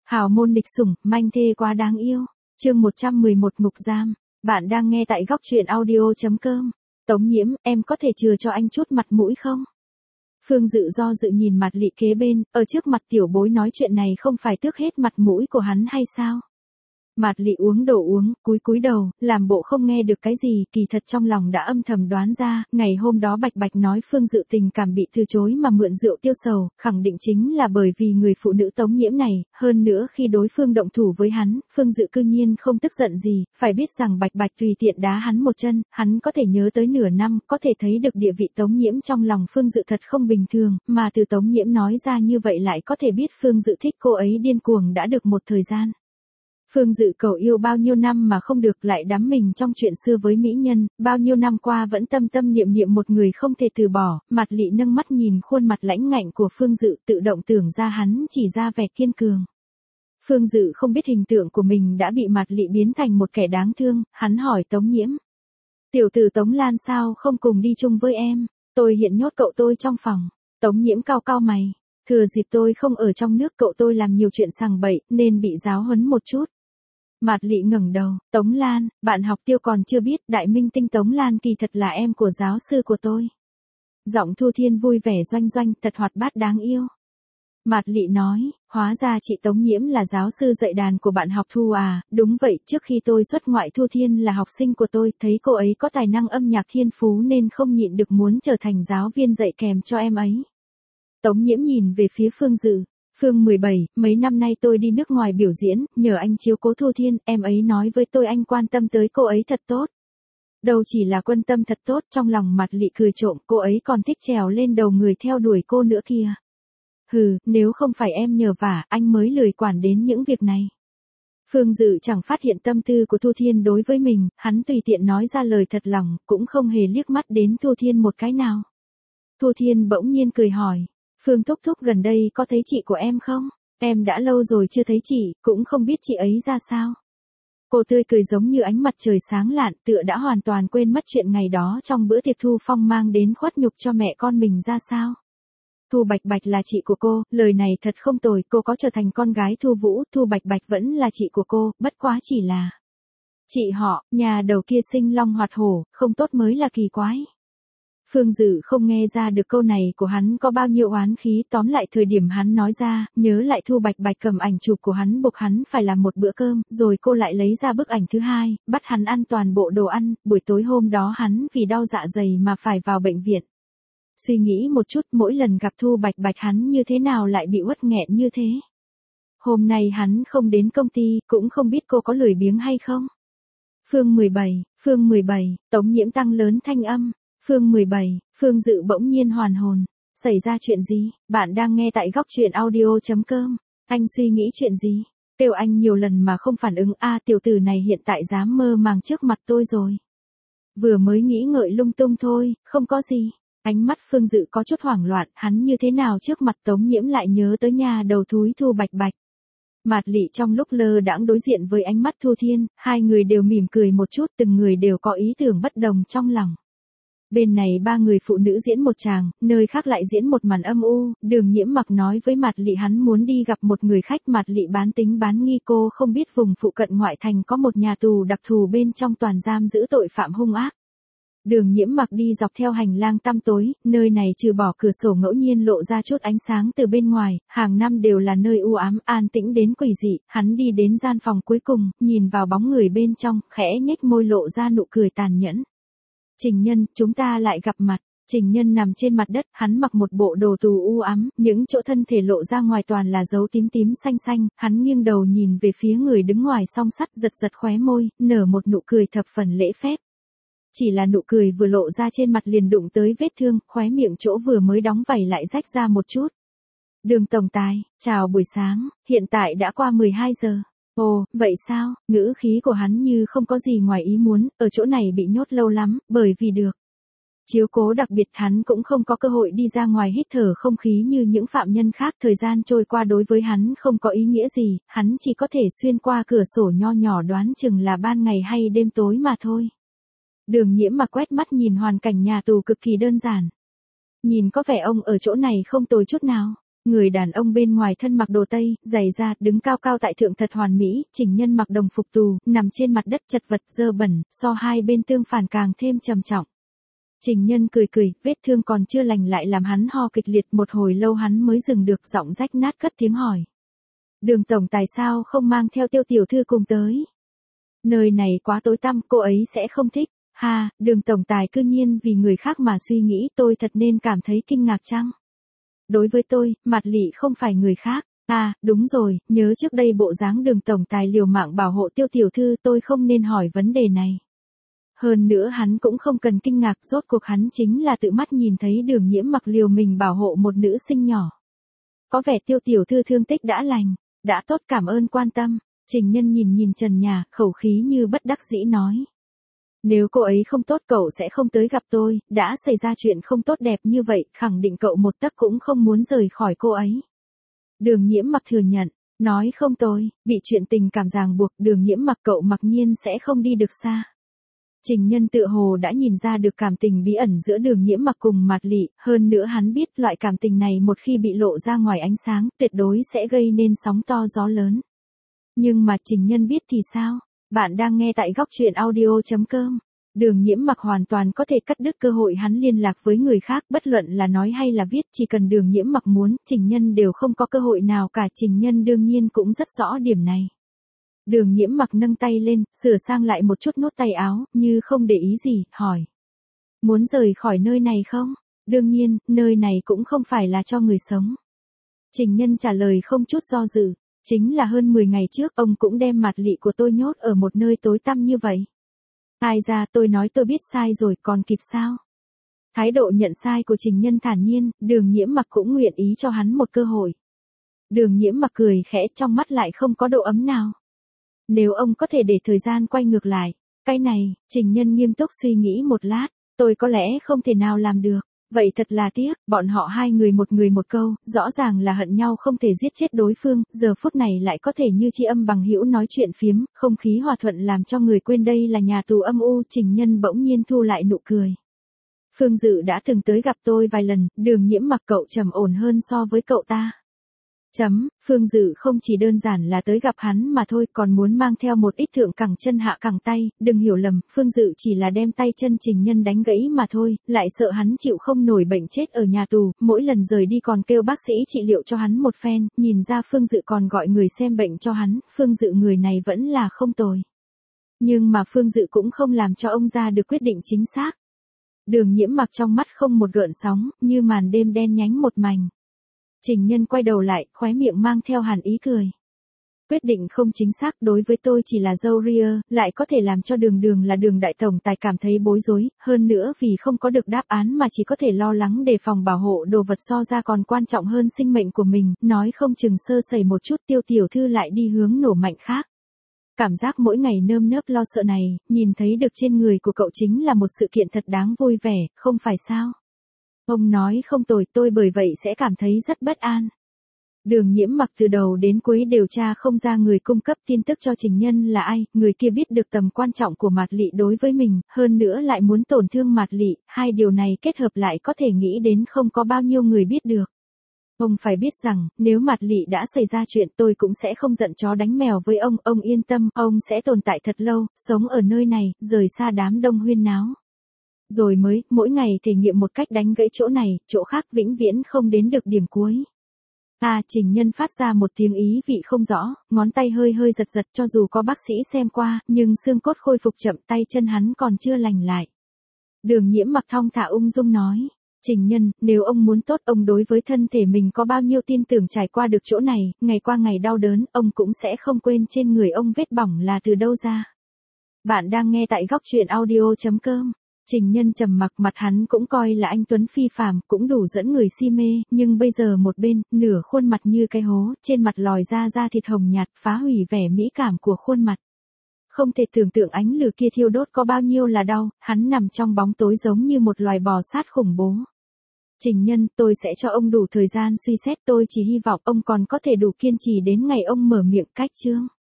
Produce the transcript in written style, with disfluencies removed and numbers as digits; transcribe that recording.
Hào môn địch sủng, manh thê quá đáng yêu. Chương 111 ngục giam. Bạn đang nghe tại góc truyện audio.com. Tống Nhiễm, em có thể chừa cho anh chút mặt mũi không? Phương Dự do dự nhìn Mạt Lị kế bên, ở trước mặt tiểu bối nói chuyện này không phải tước hết mặt mũi của hắn hay sao? Mạt Lị uống đồ uống, cúi đầu, làm bộ không nghe được cái gì, kỳ thật trong lòng đã âm thầm đoán ra, ngày hôm đó Bạch Bạch nói Phương Dự tình cảm bị từ chối mà mượn rượu tiêu sầu, khẳng định chính là bởi vì người phụ nữ Tống Nhiễm này, hơn nữa khi đối phương động thủ với hắn, Phương Dự cư nhiên không tức giận gì, phải biết rằng Bạch Bạch tùy tiện đá hắn một chân, hắn có thể nhớ tới nửa năm, có thể thấy được địa vị Tống Nhiễm trong lòng Phương Dự thật không bình thường, mà từ Tống Nhiễm nói ra như vậy lại có thể biết Phương Dự thích cô ấy điên cuồng đã được một thời gian. Phương Dự cầu yêu bao nhiêu năm mà không được, lại đắm mình trong chuyện xưa với mỹ nhân, bao nhiêu năm qua vẫn tâm tâm niệm niệm một người không thể từ bỏ. Mạt Lị nâng mắt nhìn khuôn mặt lãnh ngạnh của Phương Dự, tự động tưởng ra hắn chỉ ra vẻ kiên cường. Phương Dự không biết hình tượng của mình đã bị Mạt Lị biến thành một kẻ đáng thương, hắn hỏi Tống Nhiễm. Tiểu tử Tống Lan sao không cùng đi chung với em, tôi hiện nhốt cậu tôi trong phòng. Tống Nhiễm cau cau mày, thừa dịp tôi không ở trong nước cậu tôi làm nhiều chuyện sằng bậy nên bị giáo huấn một chút. Mạt Lị ngẩng đầu, Tống Lan, bạn học Tiêu còn chưa biết, đại minh tinh Tống Lan kỳ thật là em của giáo sư của tôi. Giọng Thu Thiên vui vẻ doanh doanh, thật hoạt bát đáng yêu. Mạt Lị nói, hóa ra chị Tống Nhiễm là giáo sư dạy đàn của bạn học Thu à, đúng vậy, trước khi tôi xuất ngoại Thu Thiên là học sinh của tôi, thấy cô ấy có tài năng âm nhạc thiên phú nên không nhịn được muốn trở thành giáo viên dạy kèm cho em ấy. Tống Nhiễm nhìn về phía Phương Dự. Phương 17, mấy năm nay tôi đi nước ngoài biểu diễn, nhờ anh chiếu cố Thu Thiên, em ấy nói với tôi anh quan tâm tới cô ấy thật tốt. Đâu chỉ là quan tâm thật tốt, trong lòng Mạt Lị cười trộm, cô ấy còn thích trèo lên đầu người theo đuổi cô nữa kìa. Hừ, nếu không phải em nhờ vả, anh mới lười quản đến những việc này. Phương Dự chẳng phát hiện tâm tư của Thu Thiên đối với mình, hắn tùy tiện nói ra lời thật lòng, cũng không hề liếc mắt đến Thu Thiên một cái nào. Thu Thiên bỗng nhiên cười hỏi. Phương Thúc Thúc gần đây có thấy chị của em không? Em đã lâu rồi chưa thấy chị, cũng không biết chị ấy ra sao. Cô tươi cười giống như ánh mặt trời sáng lạn, tựa đã hoàn toàn quên mất chuyện ngày đó trong bữa tiệc Thu Phong mang đến khuất nhục cho mẹ con mình ra sao. Thu Bạch Bạch là chị của cô, lời này thật không tồi, cô có trở thành con gái Thu Vũ, Thu Bạch Bạch vẫn là chị của cô, bất quá chỉ là chị họ, nhà đầu kia sinh long hoạt hổ, không tốt mới là kỳ quái. Phương Dự không nghe ra được câu này của hắn có bao nhiêu oán khí, tóm lại thời điểm hắn nói ra, nhớ lại Thu Bạch Bạch cầm ảnh chụp của hắn buộc hắn phải làm một bữa cơm, rồi cô lại lấy ra bức ảnh thứ hai, bắt hắn ăn toàn bộ đồ ăn, buổi tối hôm đó hắn vì đau dạ dày mà phải vào bệnh viện. Suy nghĩ một chút, mỗi lần gặp Thu Bạch Bạch hắn như thế nào lại bị uất nghẹn như thế. Hôm nay hắn không đến công ty, cũng không biết cô có lười biếng hay không. Phương 17, Tống Nhiễm tăng lớn thanh âm. Phương 17, Phương Dự bỗng nhiên hoàn hồn. Xảy ra chuyện gì? Bạn đang nghe tại góc truyện audio.com. Anh suy nghĩ chuyện gì? Kêu anh nhiều lần mà không phản ứng, tiểu tử này hiện tại dám mơ màng trước mặt tôi rồi. Vừa mới nghĩ ngợi lung tung thôi, không có gì. Ánh mắt Phương Dự có chút hoảng loạn, hắn như thế nào trước mặt Tống Nhiễm lại nhớ tới nhà đầu thúi Thu Bạch Bạch. Mạt Lị trong lúc lơ đãng đối diện với ánh mắt Thu Thiên, hai người đều mỉm cười một chút, từng người đều có ý tưởng bất đồng trong lòng. Bên này ba người phụ nữ diễn một tràng, nơi khác lại diễn một màn âm u, Đường Nhiễm Mặc nói với Mạt Lị hắn muốn đi gặp một người khách. Mạt Lị bán tính bán nghi, cô không biết vùng phụ cận ngoại thành có một nhà tù đặc thù bên trong toàn giam giữ tội phạm hung ác. Đường Nhiễm Mặc đi dọc theo hành lang tăm tối, nơi này trừ bỏ cửa sổ ngẫu nhiên lộ ra chút ánh sáng từ bên ngoài, hàng năm đều là nơi u ám, an tĩnh đến quỷ dị. Hắn đi đến gian phòng cuối cùng, nhìn vào bóng người bên trong, khẽ nhếch môi lộ ra nụ cười tàn nhẫn. Trình Nhân, chúng ta lại gặp mặt. Trình Nhân nằm trên mặt đất, hắn mặc một bộ đồ tù u ám, những chỗ thân thể lộ ra ngoài toàn là dấu tím tím xanh xanh, hắn nghiêng đầu nhìn về phía người đứng ngoài song sắt, giật giật khóe môi, nở một nụ cười thập phần lễ phép. Chỉ là nụ cười vừa lộ ra trên mặt liền đụng tới vết thương, khóe miệng chỗ vừa mới đóng vảy lại rách ra một chút. Đường tổng tài, chào buổi sáng, hiện tại đã qua 12 giờ. Ồ, vậy sao? Ngữ khí của hắn như không có gì ngoài ý muốn, ở chỗ này bị nhốt lâu lắm, bởi vì được chiếu cố đặc biệt hắn cũng không có cơ hội đi ra ngoài hít thở không khí như những phạm nhân khác. Thời gian trôi qua đối với hắn không có ý nghĩa gì, hắn chỉ có thể xuyên qua cửa sổ nho nhỏ đoán chừng là ban ngày hay đêm tối mà thôi. Đường Nhiễm Mặc quét mắt nhìn hoàn cảnh nhà tù cực kỳ đơn giản. Nhìn có vẻ ông ở chỗ này không tồi chút nào. Người đàn ông bên ngoài thân mặc đồ tây, giày da, đứng cao cao tại thượng thật hoàn mỹ, Trình Nhân mặc đồng phục tù, nằm trên mặt đất chật vật dơ bẩn, so hai bên tương phản càng thêm trầm trọng. Trình Nhân cười cười, vết thương còn chưa lành lại làm hắn ho kịch liệt, một hồi lâu hắn mới dừng được, giọng rách nát cất tiếng hỏi. Đường tổng tài sao không mang theo Tiêu tiểu thư cùng tới? Nơi này quá tối tăm, cô ấy sẽ không thích. Ha, Đường tổng tài cư nhiên vì người khác mà suy nghĩ, tôi thật nên cảm thấy kinh ngạc chăng? Đối với tôi, Mạt Lị không phải người khác. À, đúng rồi, nhớ trước đây bộ dáng Đường tổng tài liều mạng bảo hộ Tiêu tiểu thư, tôi không nên hỏi vấn đề này. Hơn nữa hắn cũng không cần kinh ngạc, rốt cuộc hắn chính là tự mắt nhìn thấy Đường Nhiễm mặc liều mình bảo hộ một nữ sinh nhỏ. Có vẻ Tiêu tiểu thư thương tích đã lành, đã tốt, cảm ơn quan tâm. Trình Nhân nhìn nhìn trần nhà, khẩu khí như bất đắc dĩ nói. Nếu cô ấy không tốt cậu sẽ không tới gặp tôi, đã xảy ra chuyện không tốt đẹp như vậy, khẳng định cậu một tấc cũng không muốn rời khỏi cô ấy. Đường Nhiễm mặc thừa nhận, nói không tôi, bị chuyện tình cảm ràng buộc, Đường Nhiễm mặc cậu mặc nhiên sẽ không đi được xa. Trình Nhân tự hồ đã nhìn ra được cảm tình bí ẩn giữa Đường Nhiễm mặc cùng Mạt Lị, hơn nữa hắn biết loại cảm tình này một khi bị lộ ra ngoài ánh sáng, tuyệt đối sẽ gây nên sóng to gió lớn. Nhưng mà Trình Nhân biết thì sao? Bạn đang nghe tại góc truyện audio.com. Đường Nhiễm mặc hoàn toàn có thể cắt đứt cơ hội hắn liên lạc với người khác, bất luận là nói hay là viết, chỉ cần Đường Nhiễm mặc muốn, Trình Nhân đều không có cơ hội nào cả. Trình Nhân đương nhiên cũng rất rõ điểm này. Đường Nhiễm mặc nâng tay lên, sửa sang lại một chút nốt tay áo, như không để ý gì, hỏi. Muốn rời khỏi nơi này không? Đương nhiên, nơi này cũng không phải là cho người sống. Trình Nhân trả lời không chút do dự. Chính là hơn 10 ngày trước, ông cũng đem Mạt Lị của tôi nhốt ở một nơi tối tăm như vậy. Ai ra, tôi nói tôi biết sai rồi, còn kịp sao? Thái độ nhận sai của Trình Nhân thản nhiên, Đường Nhiễm mặc cũng nguyện ý cho hắn một cơ hội. Đường Nhiễm mặc cười khẽ, trong mắt lại không có độ ấm nào. Nếu ông có thể để thời gian quay ngược lại, cái này, Trình Nhân nghiêm túc suy nghĩ một lát, tôi có lẽ không thể nào làm được. Vậy thật là tiếc, bọn họ hai người một câu, rõ ràng là hận nhau không thể giết chết đối phương, giờ phút này lại có thể như tri âm bằng hữu nói chuyện phiếm, không khí hòa thuận làm cho người quên đây là nhà tù âm u. Trình Nhân bỗng nhiên thu lại nụ cười. Phương Dự đã từng tới gặp tôi vài lần, Đường Nhiễm mặc cậu trầm ổn hơn so với cậu ta. Phương Dự không chỉ đơn giản là tới gặp hắn mà thôi, còn muốn mang theo một ít thượng cẳng chân hạ cẳng tay, đừng hiểu lầm, Phương Dự chỉ là đem tay chân Trình Nhân đánh gãy mà thôi, lại sợ hắn chịu không nổi bệnh chết ở nhà tù, mỗi lần rời đi còn kêu bác sĩ trị liệu cho hắn một phen, nhìn ra Phương Dự còn gọi người xem bệnh cho hắn, Phương Dự người này vẫn là không tồi. Nhưng mà Phương Dự cũng không làm cho ông ra được quyết định chính xác. Đường Nhiễm mặc trong mắt không một gợn sóng, như màn đêm đen nhánh một mảnh. Trình Nhân quay đầu lại, khóe miệng mang theo hàn ý cười. Quyết định không chính xác, đối với tôi chỉ là dâu ria, lại có thể làm cho Đường là Đường đại tổng tài cảm thấy bối rối, hơn nữa vì không có được đáp án mà chỉ có thể lo lắng đề phòng bảo hộ đồ vật so ra còn quan trọng hơn sinh mệnh của mình, nói không chừng sơ sẩy một chút Tiêu tiểu thư lại đi hướng nổ mạnh khác. Cảm giác mỗi ngày nơm nớp lo sợ này, nhìn thấy được trên người của cậu chính là một sự kiện thật đáng vui vẻ, không phải sao? Ông nói không tồi, tôi bởi vậy sẽ cảm thấy rất bất an. Đường Nhiễm mặc từ đầu đến cuối điều tra không ra người cung cấp tin tức cho Trình Nhân là ai, người kia biết được tầm quan trọng của Mạt Lị đối với mình, hơn nữa lại muốn tổn thương Mạt Lị, hai điều này kết hợp lại có thể nghĩ đến không có bao nhiêu người biết được. Ông phải biết rằng, nếu Mạt Lị đã xảy ra chuyện tôi cũng sẽ không giận chó đánh mèo với ông yên tâm, ông sẽ tồn tại thật lâu, sống ở nơi này, rời xa đám đông huyên náo. Rồi mới, mỗi ngày thể nghiệm một cách đánh gãy chỗ này, chỗ khác vĩnh viễn không đến được điểm cuối. Trình Nhân phát ra một tiếng ý vị không rõ, ngón tay hơi giật cho dù có bác sĩ xem qua, nhưng xương cốt khôi phục chậm, tay chân hắn còn chưa lành lại. Đường Nhiễm mặc thong thả ung dung nói. Trình Nhân, nếu ông muốn tốt, ông đối với thân thể mình có bao nhiêu tin tưởng trải qua được chỗ này, ngày qua ngày đau đớn, ông cũng sẽ không quên trên người ông vết bỏng là từ đâu ra. Bạn đang nghe tại góc truyện audio.com. Trình Nhân trầm mặc, mặt hắn cũng coi là anh tuấn phi phàm, cũng đủ dẫn người si mê, nhưng bây giờ một bên, nửa khuôn mặt như cái hố, trên mặt lòi ra da thịt hồng nhạt, phá hủy vẻ mỹ cảm của khuôn mặt. Không thể tưởng tượng ánh lửa kia thiêu đốt có bao nhiêu là đau, hắn nằm trong bóng tối giống như một loài bò sát khủng bố. Trình Nhân, tôi sẽ cho ông đủ thời gian suy xét, tôi chỉ hy vọng ông còn có thể đủ kiên trì đến ngày ông mở miệng cách chương.